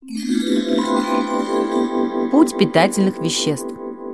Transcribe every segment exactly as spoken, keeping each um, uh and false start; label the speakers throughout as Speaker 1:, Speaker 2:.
Speaker 1: Путь питательных веществ.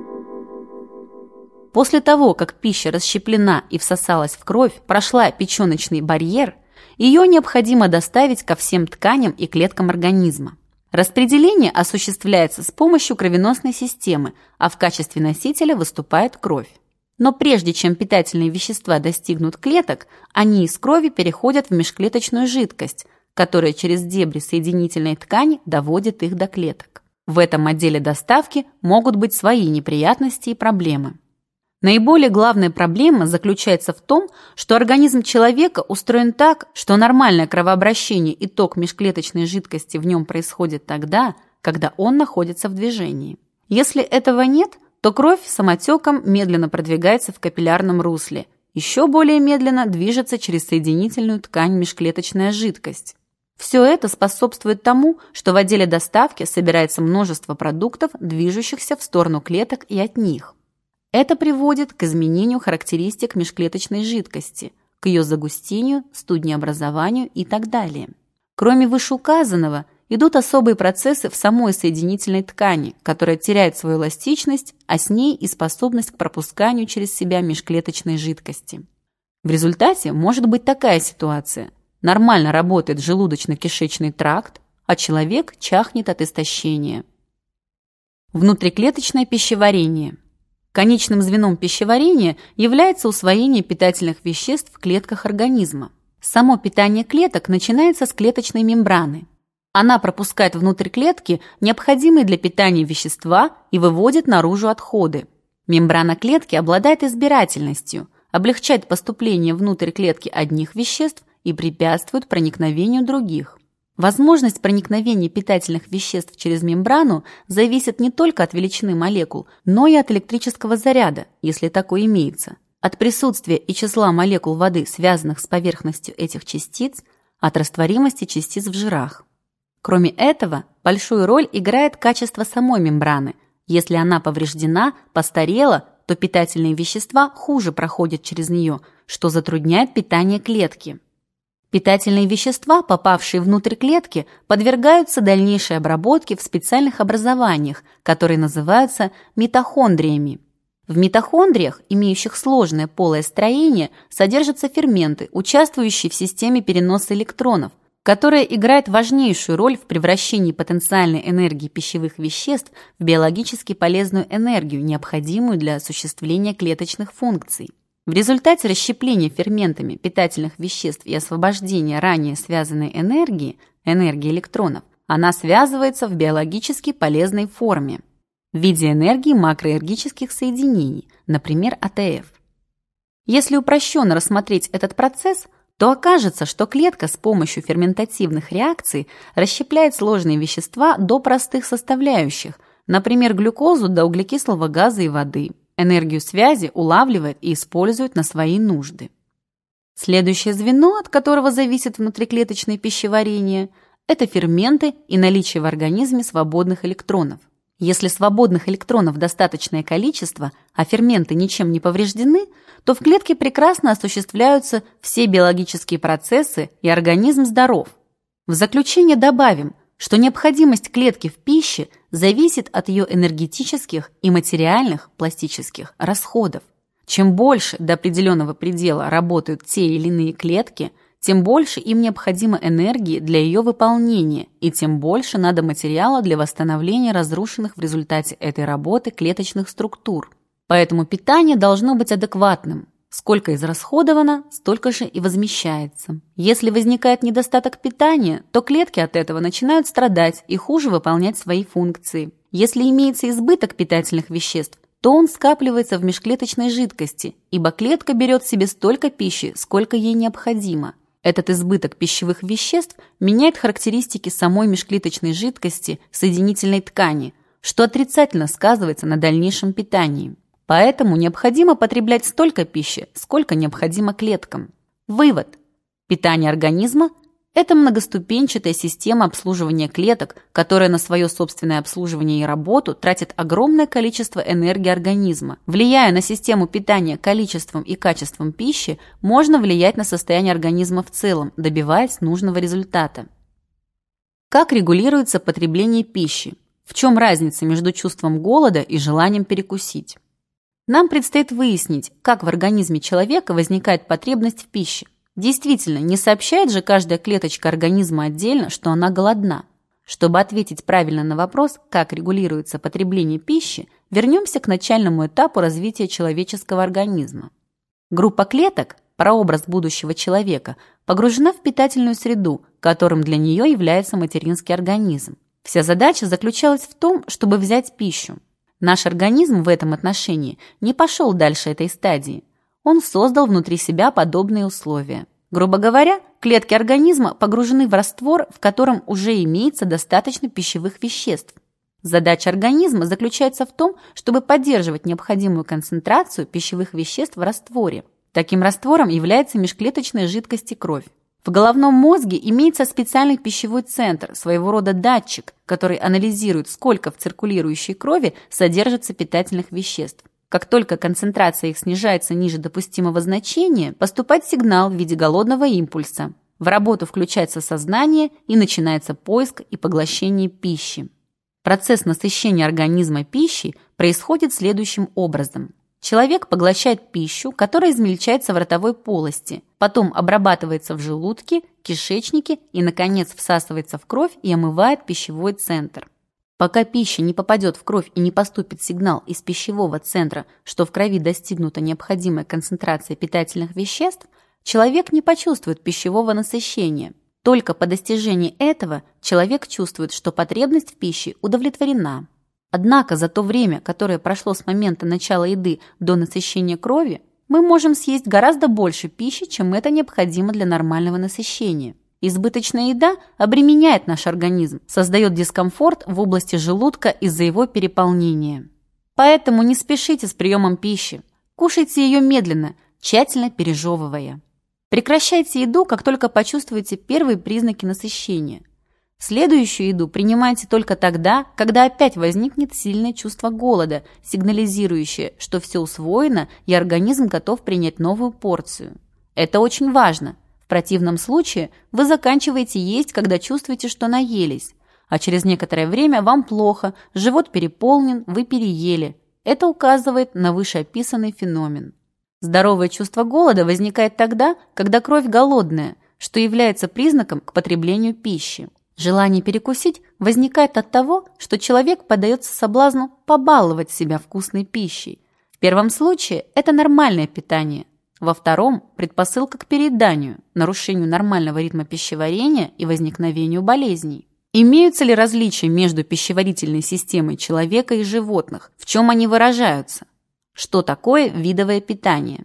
Speaker 1: После того, как пища расщеплена и всосалась в кровь, прошла печеночный барьер, ее необходимо доставить ко всем тканям и клеткам организма. Распределение осуществляется с помощью кровеносной системы, а в качестве носителя выступает кровь. Но прежде чем питательные вещества достигнут клеток, они из крови переходят в межклеточную жидкость, которая через дебри соединительной ткани доводит их до клеток. В этом отделе доставки могут быть свои неприятности и проблемы. Наиболее главная проблема заключается в том, что организм человека устроен так, что нормальное кровообращение и ток межклеточной жидкости в нем происходит тогда, когда он находится в движении. Если этого нет, то кровь самотеком медленно продвигается в капиллярном русле, еще более медленно движется через соединительную ткань межклеточная жидкость. Все это способствует тому, что в отделе доставки собирается множество продуктов, движущихся в сторону клеток и от них. Это приводит к изменению характеристик межклеточной жидкости, к ее загустению, студнеобразованию и так далее. Кроме вышеуказанного, идут особые процессы в самой соединительной ткани, которая теряет свою эластичность, а с ней и способность к пропусканию через себя межклеточной жидкости. В результате может быть такая ситуация. Нормально работает желудочно-кишечный тракт, а человек чахнет от истощения. Внутриклеточное пищеварение. Конечным звеном пищеварения является усвоение питательных веществ в клетках организма. Само питание клеток начинается с клеточной мембраны. Она пропускает внутрь клетки необходимые для питания вещества и выводит наружу отходы. Мембрана клетки обладает избирательностью, облегчает поступление внутрь клетки одних веществ и препятствует проникновению других. Возможность проникновения питательных веществ через мембрану зависит не только от величины молекул, но и от электрического заряда, если такой имеется, от присутствия и числа молекул воды, связанных с поверхностью этих частиц, от растворимости частиц в жирах. Кроме этого, большую роль играет качество самой мембраны. Если она повреждена, постарела, то питательные вещества хуже проходят через нее, что затрудняет питание клетки. Питательные вещества, попавшие внутрь клетки, подвергаются дальнейшей обработке в специальных образованиях, которые называются митохондриями. В митохондриях, имеющих сложное полое строение, содержатся ферменты, участвующие в системе переноса электронов, которая играет важнейшую роль в превращении потенциальной энергии пищевых веществ в биологически полезную энергию, необходимую для осуществления клеточных функций. В результате расщепления ферментами питательных веществ и освобождения ранее связанной энергии, энергии электронов, она связывается в биологически полезной форме в виде энергии макроэнергических соединений, например, А Т Ф. Если упрощенно рассмотреть этот процесс, то окажется, что клетка с помощью ферментативных реакций расщепляет сложные вещества до простых составляющих, например, глюкозу до углекислого газа и воды. Энергию связи улавливает и использует на свои нужды. Следующее звено, от которого зависит внутриклеточное пищеварение, это ферменты и наличие в организме свободных электронов. Если свободных электронов достаточное количество, а ферменты ничем не повреждены, то в клетке прекрасно осуществляются все биологические процессы и организм здоров. В заключение добавим, что необходимость клетки в пище зависит от ее энергетических и материальных пластических расходов. Чем больше до определенного предела работают те или иные клетки, тем больше им необходимо энергии для ее выполнения, и тем больше надо материала для восстановления разрушенных в результате этой работы клеточных структур. Поэтому питание должно быть адекватным. Сколько израсходовано, столько же и возмещается. Если возникает недостаток питания, то клетки от этого начинают страдать и хуже выполнять свои функции. Если имеется избыток питательных веществ, то он скапливается в межклеточной жидкости, ибо клетка берет себе столько пищи, сколько ей необходимо. Этот избыток пищевых веществ меняет характеристики самой межклеточной жидкости соединительной ткани, что отрицательно сказывается на дальнейшем питании. Поэтому необходимо потреблять столько пищи, сколько необходимо клеткам. Вывод. Питание организма – это многоступенчатая система обслуживания клеток, которая на свое собственное обслуживание и работу тратит огромное количество энергии организма. Влияя на систему питания количеством и качеством пищи, можно влиять на состояние организма в целом, добиваясь нужного результата. Как регулируется потребление пищи? В чем разница между чувством голода и желанием перекусить? Нам предстоит выяснить, как в организме человека возникает потребность в пище. Действительно, не сообщает же каждая клеточка организма отдельно, что она голодна. Чтобы ответить правильно на вопрос, как регулируется потребление пищи, вернемся к начальному этапу развития человеческого организма. Группа клеток, прообраз будущего человека, погружена в питательную среду, которым для нее является материнский организм. Вся задача заключалась в том, чтобы взять пищу. Наш организм в этом отношении не пошел дальше этой стадии. Он создал внутри себя подобные условия. Грубо говоря, клетки организма погружены в раствор, в котором уже имеется достаточно пищевых веществ. Задача организма заключается в том, чтобы поддерживать необходимую концентрацию пищевых веществ в растворе. Таким раствором является межклеточная жидкость и кровь. В головном мозге имеется специальный пищевой центр, своего рода датчик, который анализирует, сколько в циркулирующей крови содержится питательных веществ. Как только концентрация их снижается ниже допустимого значения, поступает сигнал в виде голодного импульса. В работу включается сознание и начинается поиск и поглощение пищи. Процесс насыщения организма пищей происходит следующим образом. Человек поглощает пищу, которая измельчается в ротовой полости, потом обрабатывается в желудке, кишечнике и, наконец, всасывается в кровь и омывает пищевой центр. Пока пища не попадет в кровь и не поступит сигнал из пищевого центра, что в крови достигнута необходимая концентрация питательных веществ, человек не почувствует пищевого насыщения. Только по достижении этого человек чувствует, что потребность в пище удовлетворена. Однако за то время, которое прошло с момента начала еды до насыщения крови, мы можем съесть гораздо больше пищи, чем это необходимо для нормального насыщения. Избыточная еда обременяет наш организм, создает дискомфорт в области желудка из-за его переполнения. Поэтому не спешите с приемом пищи. Кушайте ее медленно, тщательно пережевывая. Прекращайте еду, как только почувствуете первые признаки насыщения. Следующую еду принимайте только тогда, когда опять возникнет сильное чувство голода, сигнализирующее, что все усвоено и организм готов принять новую порцию. Это очень важно. В противном случае вы заканчиваете есть, когда чувствуете, что наелись, а через некоторое время вам плохо, живот переполнен, вы переели. Это указывает на вышеописанный феномен. Здоровое чувство голода возникает тогда, когда кровь голодная, что является признаком к потреблению пищи. Желание перекусить возникает от того, что человек поддается соблазну побаловать себя вкусной пищей. В первом случае это нормальное питание, во втором – предпосылка к перееданию, нарушению нормального ритма пищеварения и возникновению болезней. Имеются ли различия между пищеварительной системой человека и животных? В чем они выражаются? Что такое видовое питание?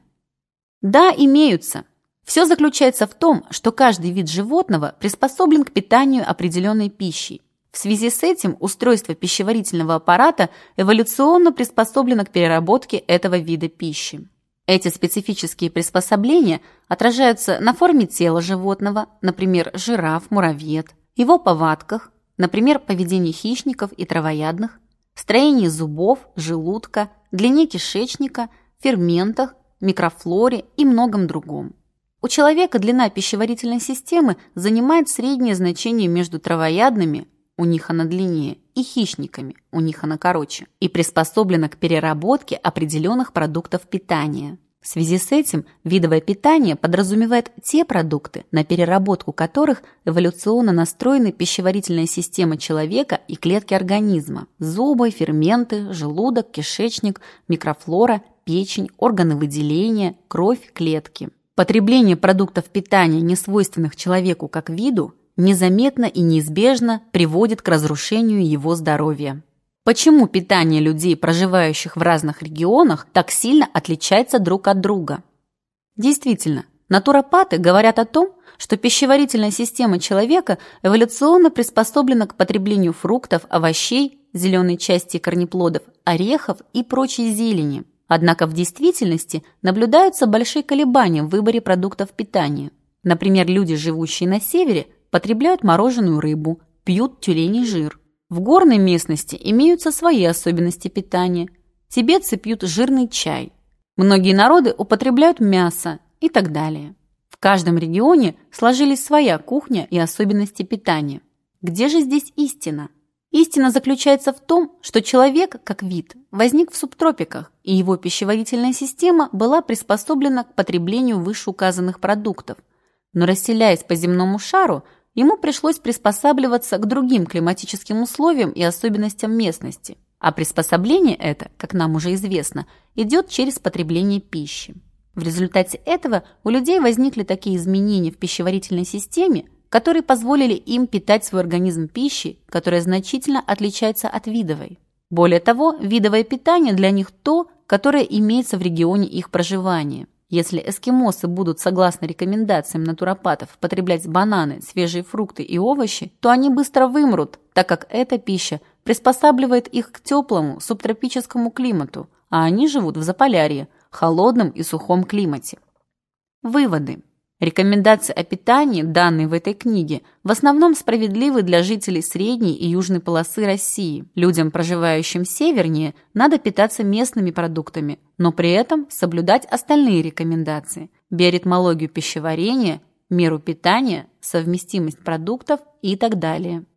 Speaker 1: Да, имеются. Все заключается в том, что каждый вид животного приспособлен к питанию определенной пищей. В связи с этим устройство пищеварительного аппарата эволюционно приспособлено к переработке этого вида пищи. Эти специфические приспособления отражаются на форме тела животного, например, жираф, муравьед, его повадках, например, поведении хищников и травоядных, строении зубов, желудка, длине кишечника, ферментах, микрофлоре и многом другом. У человека длина пищеварительной системы занимает среднее значение между травоядными, у них она длиннее, и хищниками, у них она короче, и приспособлена к переработке определенных продуктов питания. В связи с этим видовое питание подразумевает те продукты, на переработку которых эволюционно настроены пищеварительная система человека и клетки организма – зубы, ферменты, желудок, кишечник, микрофлора, печень, органы выделения, кровь, клетки. Потребление продуктов питания, несвойственных человеку как виду, незаметно и неизбежно приводит к разрушению его здоровья. Почему питание людей, проживающих в разных регионах, так сильно отличается друг от друга? Действительно, натуропаты говорят о том, что пищеварительная система человека эволюционно приспособлена к потреблению фруктов, овощей, зеленой части корнеплодов, орехов и прочей зелени. Однако в действительности наблюдаются большие колебания в выборе продуктов питания. Например, люди, живущие на севере, потребляют мороженую рыбу, пьют тюленей жир. В горной местности имеются свои особенности питания. Тибетцы пьют жирный чай. Многие народы употребляют мясо и так далее. В каждом регионе сложились своя кухня и особенности питания. Где же здесь истина? Истина заключается в том, что человек, как вид, возник в субтропиках, и его пищеварительная система была приспособлена к потреблению вышеуказанных продуктов. Но расселяясь по земному шару, ему пришлось приспосабливаться к другим климатическим условиям и особенностям местности. А приспособление это, как нам уже известно, идет через потребление пищи. В результате этого у людей возникли такие изменения в пищеварительной системе, которые позволили им питать свой организм пищей, которая значительно отличается от видовой. Более того, видовое питание для них то, которое имеется в регионе их проживания. Если эскимосы будут, согласно рекомендациям натуропатов, потреблять бананы, свежие фрукты и овощи, то они быстро вымрут, так как эта пища приспосабливает их к теплому субтропическому климату, а они живут в Заполярье, холодном и сухом климате. Выводы. Рекомендации о питании, данные в этой книге, в основном справедливы для жителей средней и южной полосы России. Людям, проживающим севернее, надо питаться местными продуктами, но при этом соблюдать остальные рекомендации: биоритмологию пищеварения, меру питания, совместимость продуктов и так далее.